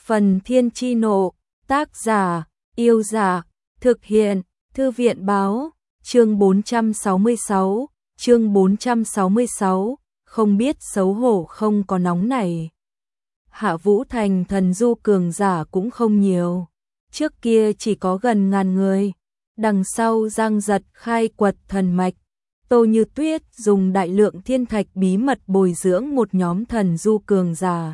Phần Thiên Chi Nộ, tác giả, Yêu Dạ, thực hiện, Thư viện Báo, chương 466, không biết xấu hổ không có nóng này. Hạ Vũ Thành thần du cường giả cũng không nhiều, trước kia chỉ có gần ngàn người, đằng sau Giang Giật khai quật thần mạch, Tô Như Tuyết dùng đại lượng thiên thạch bí mật bồi dưỡng một nhóm thần du cường giả.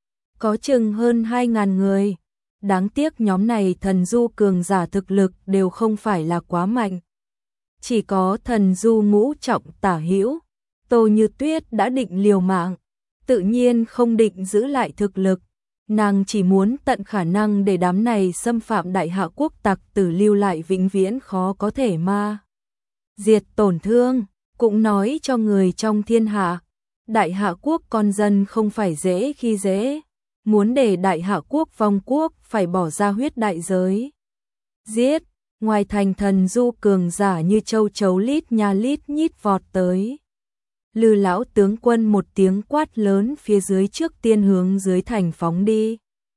Có chừng hơn 2.000 người, đáng tiếc nhóm này thần du cường giả thực lực đều không phải là quá mạnh. Chỉ có thần du ngũ trọng tả hữu, Tô Như Tuyết đã định liều mạng, tự nhiên không định giữ lại thực lực, nàng chỉ muốn tận khả năng để đám này xâm phạm đại hạ quốc tặc tử lưu lại vĩnh viễn khó có thể ma diệt tổn thương, cũng nói cho người trong thiên hạ, đại hạ quốc con dân không phải dễ khi dễ, muốn để đại hạ quốc vong quốc phải bỏ ra huyết đại giới. Giết, ngoài thành thần du cường giả như châu chấu lít nha lít nhít vọt tới. Lư lão tướng quân một tiếng quát lớn phía dưới trước tiên hướng dưới thành phóng đi.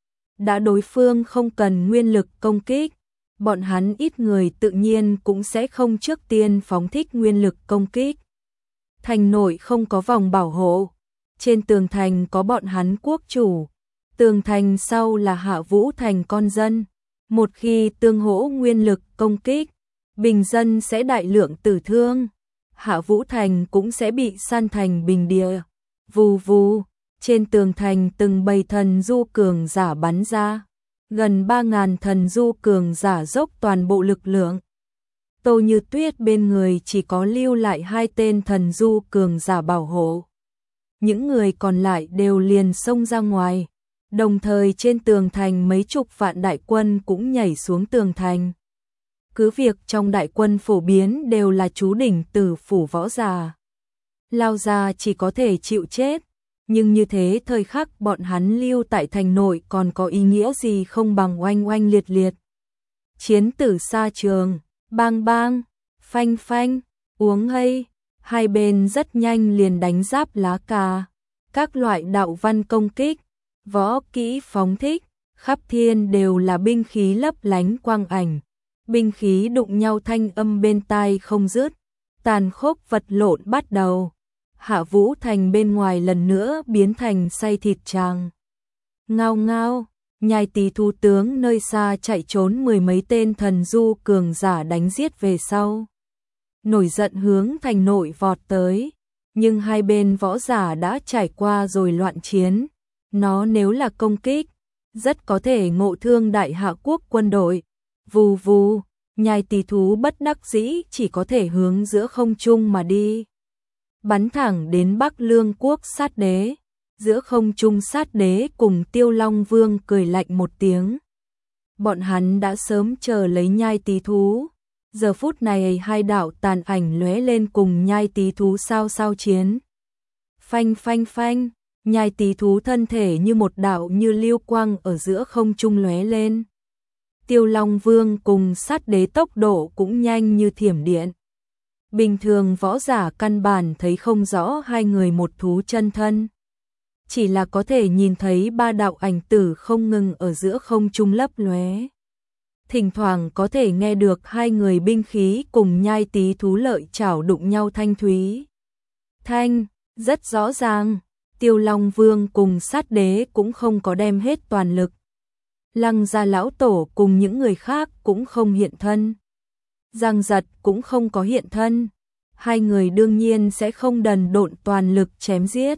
Đã đối phương không cần nguyên lực công kích, bọn hắn ít người tự nhiên cũng sẽ không trước tiên phóng thích nguyên lực công kích. Thành nội không có vòng bảo hộ, trên tường thành có bọn hắn quốc chủ, tường thành sau là Hạ Vũ Thành con dân. Một khi tương hỗ nguyên lực công kích, bình dân sẽ đại lượng tử thương, Hạ Vũ Thành cũng sẽ bị san thành bình địa. Vù vù, trên tường thành từng bầy thần du cường giả bắn ra, gần 3.000 thần du cường giả dốc toàn bộ lực lượng. Tô Như Tuyết bên người chỉ có lưu lại 2 tên thần du cường giả bảo hộ. Những người còn lại đều liền xông ra ngoài. Đồng thời trên tường thành mấy chục vạn đại quân cũng nhảy xuống tường thành. Cứ việc trong đại quân phổ biến đều là chú đỉnh tử phủ võ già. Lao ra chỉ có thể chịu chết, nhưng như thế thời khắc bọn hắn lưu tại thành nội còn có ý nghĩa gì không bằng oanh oanh liệt liệt. Chiến tử xa trường, bang bang, phanh phanh, uống hay, hai bên rất nhanh liền đánh giáp lá cà, các loại đạo văn công kích. Võ kỹ phóng thích, khắp thiên đều là binh khí lấp lánh quang ảnh, binh khí đụng nhau thanh âm bên tai không dứt, tàn khốc vật lộn bắt đầu. Hạ Vũ Thành bên ngoài lần nữa biến thành xay thịt tràng. Ngao ngao, nhai tỳ thu tướng nơi xa chạy trốn 10 mấy tên thần du cường giả đánh giết về sau. Nổi giận hướng thành nội vọt tới, nhưng hai bên võ giả đã trải qua rồi loạn chiến. Nó nếu là công kích, rất có thể ngộ thương đại hạ quốc quân đội. Vù vù, nhai tỳ thú bất đắc dĩ chỉ có thể hướng giữa không trung mà đi. Bắn thẳng đến Bắc Lương quốc sát đế. Giữa không trung sát đế cùng Tiêu Long Vương cười lạnh một tiếng. Bọn hắn đã sớm chờ lấy nhai tỳ thú. Giờ phút này hai đạo tàn ảnh lóe lên cùng nhai tỳ thú sao chiến. Phanh phanh phanh. Nhai tỳ thú thân thể như một đạo như lưu quang ở giữa không trung lóe lên. Tiêu Long Vương cùng sát đế tốc độ cũng nhanh như thiểm điện. Bình thường võ giả căn bản thấy không rõ hai người một thú chân thân. Chỉ là có thể nhìn thấy 3 đạo ảnh tử không ngừng ở giữa không trung lấp lóe. Thỉnh thoảng có thể nghe được hai người binh khí cùng nhai tỳ thú lợi chảo đụng nhau thanh thúy. Thanh, rất rõ ràng. Tiêu Long Vương cùng sát đế cũng không có đem hết toàn lực. Lăng gia lão tổ cùng những người khác cũng không hiện thân. Giang Giật cũng không có hiện thân. Hai người đương nhiên sẽ không đần độn toàn lực chém giết.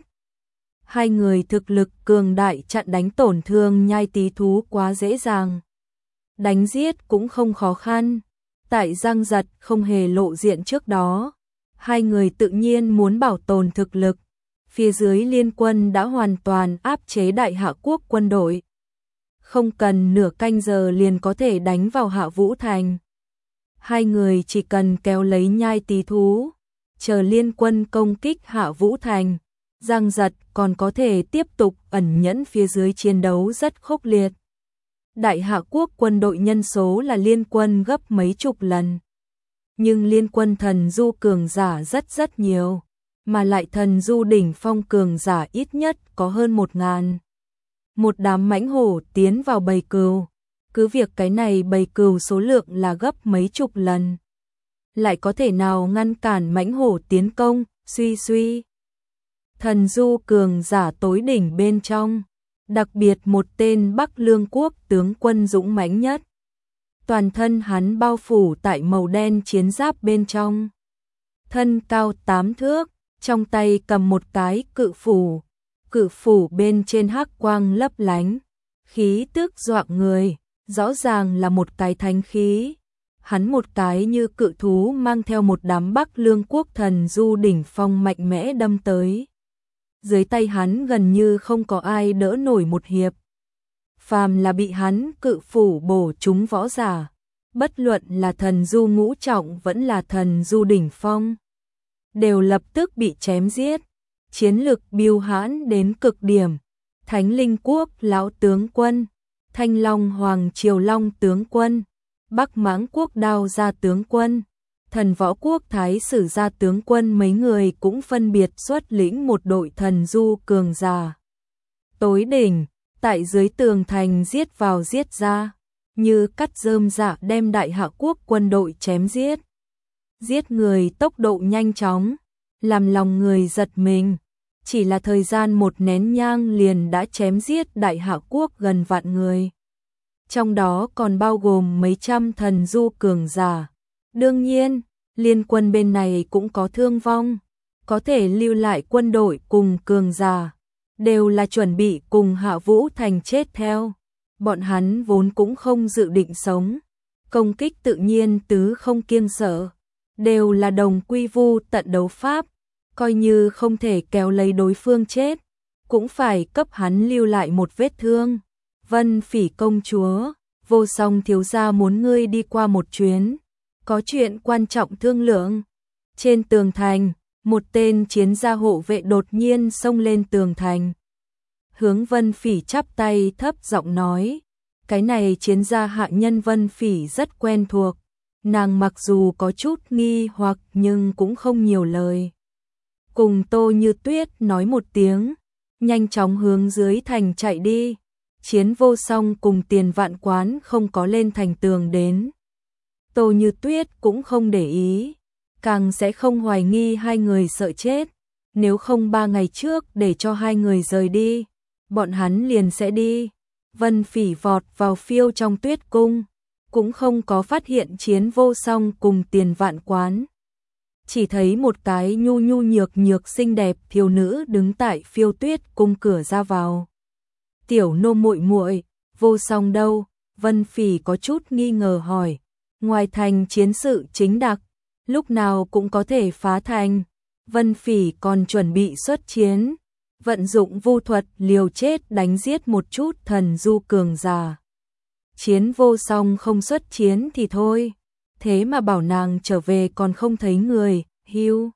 Hai người thực lực cường đại chặn đánh tổn thương nhai tỳ thú quá dễ dàng. Đánh giết cũng không khó khăn. Tại Giang Giật không hề lộ diện trước đó, hai người tự nhiên muốn bảo tồn thực lực. Phía dưới liên quân đã hoàn toàn áp chế đại hạ quốc quân đội. Không cần nửa canh giờ liền có thể đánh vào Hạ Vũ Thành. Hai người chỉ cần kéo lấy nhai tỳ thú, chờ liên quân công kích Hạ Vũ Thành. Giang Giật còn có thể tiếp tục ẩn nhẫn phía dưới chiến đấu rất khốc liệt. Đại hạ quốc quân đội nhân số là liên quân gấp mấy chục lần. Nhưng liên quân thần du cường giả rất nhiều. Mà lại thần du đỉnh phong cường giả ít nhất có hơn 1.000. một đám mãnh hổ tiến vào bầy cừu. Cứ việc cái này bầy cừu số lượng là gấp mấy chục lần, lại có thể nào ngăn cản mãnh hổ tiến công, suy suy. Thần du cường giả tối đỉnh bên trong, đặc biệt một tên Bắc Lương quốc tướng quân dũng mãnh nhất. Toàn thân hắn bao phủ tại màu đen chiến giáp bên trong. Thân cao 8 thước, trong tay cầm một cái cự phủ bên trên hắc quang lấp lánh, khí tức dọa người, rõ ràng là một cái thánh khí. Hắn một cái như cự thú mang theo một đám Bắc Lương quốc thần du đỉnh phong mạnh mẽ đâm tới. Dưới tay hắn gần như không có ai đỡ nổi một hiệp. Phàm là bị hắn cự phủ bổ trúng võ giả, bất luận là thần du ngũ trọng vẫn là thần du đỉnh phong, đều lập tức bị chém giết. Chiến lực biêu hãn đến cực điểm. Thánh Linh quốc lão tướng quân, Thanh Long Hoàng Triều Long tướng quân, Bắc Mãng quốc Đao gia tướng quân, Thần Võ quốc Thái Sử gia tướng quân, mấy người cũng phân biệt xuất lĩnh một đội thần du cường giả tối đỉnh, tại dưới tường thành giết vào giết ra, như cắt rơm rạ đem Đại Hạ quốc quân đội chém giết. Giết người tốc độ nhanh chóng, làm lòng người giật mình. Chỉ là thời gian một nén nhang liền đã chém giết Đại Hạ quốc gần vạn người. Trong đó còn bao gồm mấy trăm thần du cường giả. Đương nhiên, liên quân bên này cũng có thương vong, có thể lưu lại quân đội cùng cường giả, đều là chuẩn bị cùng Hạ Vũ Thành chết theo. Bọn hắn vốn cũng không dự định sống, công kích tự nhiên tứ không kiêng sợ, đều là đồng quy vu tận đấu pháp, coi như không thể kéo lấy đối phương chết, cũng phải cấp hắn lưu lại một vết thương. Vân Phỉ công chúa, Vô Song thiếu gia muốn ngươi đi qua một chuyến, có chuyện quan trọng thương lượng. Trên tường thành, một tên chiến gia hộ vệ đột nhiên xông lên tường thành, hướng Vân Phỉ chắp tay thấp giọng nói. Cái này chiến gia hạ nhân Vân Phỉ rất quen thuộc, nàng mặc dù có chút nghi hoặc nhưng cũng không nhiều lời. Cùng Tô Như Tuyết nói một tiếng, nhanh chóng hướng dưới thành chạy đi. Chiến Vô Song cùng Tiền Vạn Quán không có lên thành tường đến. Tô Như Tuyết cũng không để ý, càng sẽ không hoài nghi hai người sợ chết. Nếu không 3 ngày trước để cho hai người rời đi, bọn hắn liền sẽ đi. Vân Phỉ vọt vào phiêu trong tuyết cung, cũng không có phát hiện Chiến Vô Song cùng Tiền Vạn Quán. Chỉ thấy một cái nhu nhu nhược nhược xinh đẹp thiếu nữ đứng tại phiêu tuyết cung cửa ra vào. Tiểu nô muội muội, Vô Song đâu? Vân Phỉ có chút nghi ngờ hỏi. Ngoài thành chiến sự chính đặc, lúc nào cũng có thể phá thành. Vân Phỉ còn chuẩn bị xuất chiến, vận dụng vu thuật liều chết đánh giết một chút thần du cường giả. Chiến Vô Song không xuất chiến thì thôi, thế mà bảo nàng trở về còn không thấy người, hiu.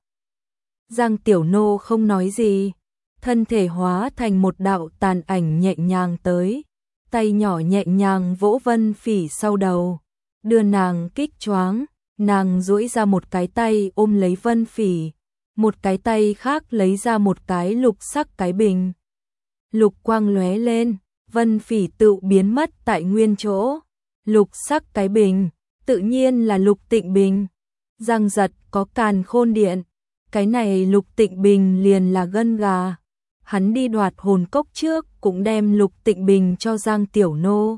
Giang tiểu nô không nói gì, thân thể hóa thành một đạo tàn ảnh nhẹ nhàng tới, tay nhỏ nhẹ nhàng vỗ Vân Phỉ sau đầu, đưa nàng kích choáng. Nàng duỗi ra một cái tay ôm lấy Vân Phỉ, một cái tay khác lấy ra một cái lục sắc cái bình. Lục quang lóe lên, Vân Phỉ tự biến mất tại nguyên chỗ. Lục sắc cái bình, tự nhiên là Lục Tịnh Bình. Giang giật có càn khôn điện, cái này Lục Tịnh Bình liền là gân gà. Hắn đi đoạt hồn cốc trước cũng đem Lục Tịnh Bình cho Giang Tiểu Nô.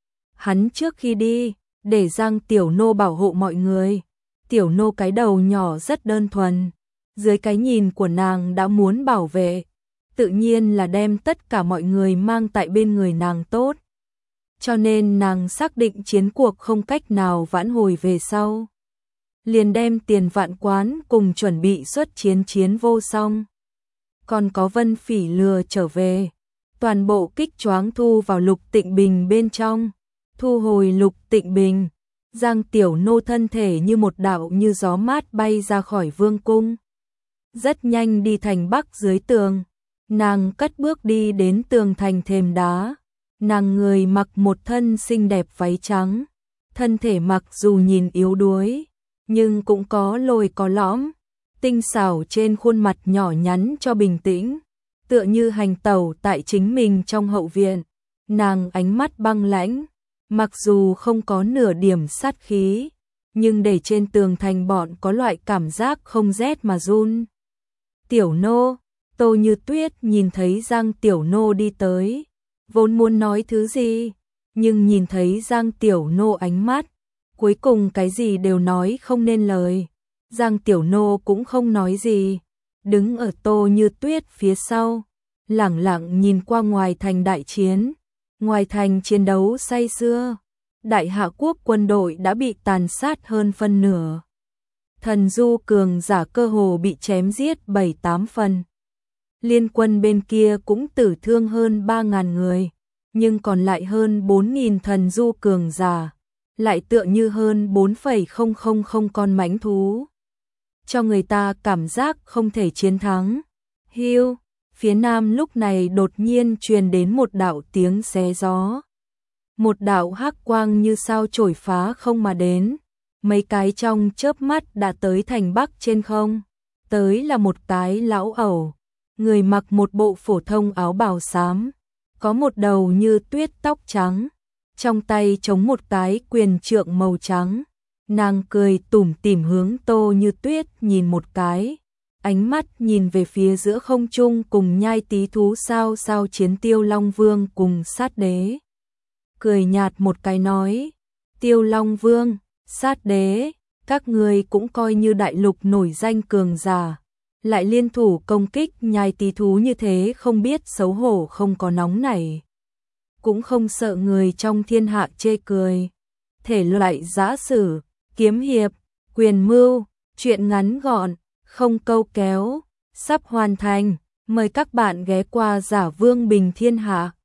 Hắn trước khi đi, để Giang Tiểu Nô bảo hộ mọi người. Tiểu Nô cái đầu nhỏ rất đơn thuần, dưới cái nhìn của nàng đã muốn bảo vệ, tự nhiên là đem tất cả mọi người mang tại bên người nàng tốt. Cho nên nàng xác định chiến cuộc không cách nào vãn hồi về sau, liền đem Tiền Vạn Quán cùng chuẩn bị xuất chiến Chiến Vô Song, còn có Vân Phỉ lừa trở về, toàn bộ kích choáng thu vào Lục Tịnh Bình bên trong. Thu hồi Lục Tịnh Bình, Giang Tiểu Nô thân thể như một đạo như gió mát bay ra khỏi vương cung, rất nhanh đi thành bắc dưới tường. Nàng cất bước đi đến tường thành thềm đá. Nàng người mặc một thân xinh đẹp váy trắng, thân thể mặc dù nhìn yếu đuối, nhưng cũng có lồi có lõm, tinh xảo trên khuôn mặt nhỏ nhắn cho bình tĩnh. tựa như hành tẩu tại chính mình trong hậu viện, nàng ánh mắt băng lãnh, mặc dù không có nửa điểm sát khí, nhưng để trên tường thành bọn có loại cảm giác không rét mà run. Tiểu nô, Tô Như Tuyết nhìn thấy Giang Tiểu nô đi tới, vốn muốn nói thứ gì, nhưng nhìn thấy Giang Tiểu nô ánh mắt, cuối cùng cái gì đều nói không nên lời. Giang Tiểu nô cũng không nói gì, đứng ở Tô Như Tuyết phía sau, lẳng lặng nhìn qua ngoài thành đại chiến. Ngoài thành chiến đấu say sưa, Đại Hạ quốc quân đội đã bị tàn sát hơn phân nửa. Thần du cường giả cơ hồ bị chém giết 7-8 phần. Liên quân bên kia cũng tử thương hơn 3.000 người, nhưng còn lại hơn 4.000 thần du cường giả, lại tựa như hơn 4,000 con mãnh thú. Cho người ta cảm giác không thể chiến thắng. Hiu, phía nam lúc này đột nhiên truyền đến một đạo tiếng xé gió. Một đạo hắc quang như sao chổi phá không mà đến, mấy cái trong chớp mắt đã tới thành Bắc trên không. Tới là một cái lão ẩu, người mặc một bộ phổ thông áo bào xám, có một đầu như tuyết tóc trắng, trong tay chống một cái quyền trượng màu trắng. Nàng cười tủm tỉm hướng Tô Như Tuyết nhìn một cái, ánh mắt nhìn về phía giữa không trung cùng nhai tí thú sao sao chiến Tiêu Long Vương cùng Sát Đế. Cười nhạt một cái nói, Tiêu Long Vương, Sát Đế, các người cũng coi như đại lục nổi danh cường giả, lại liên thủ công kích nhai tí thú như thế, không biết xấu hổ không có nóng nảy, cũng không sợ người trong thiên hạ chê cười. Thể loại giã sử, kiếm hiệp, quyền mưu, truyện ngắn gọn, không câu kéo, sắp hoàn thành, mời các bạn ghé qua Giả Vương Bình Thiên Hạ.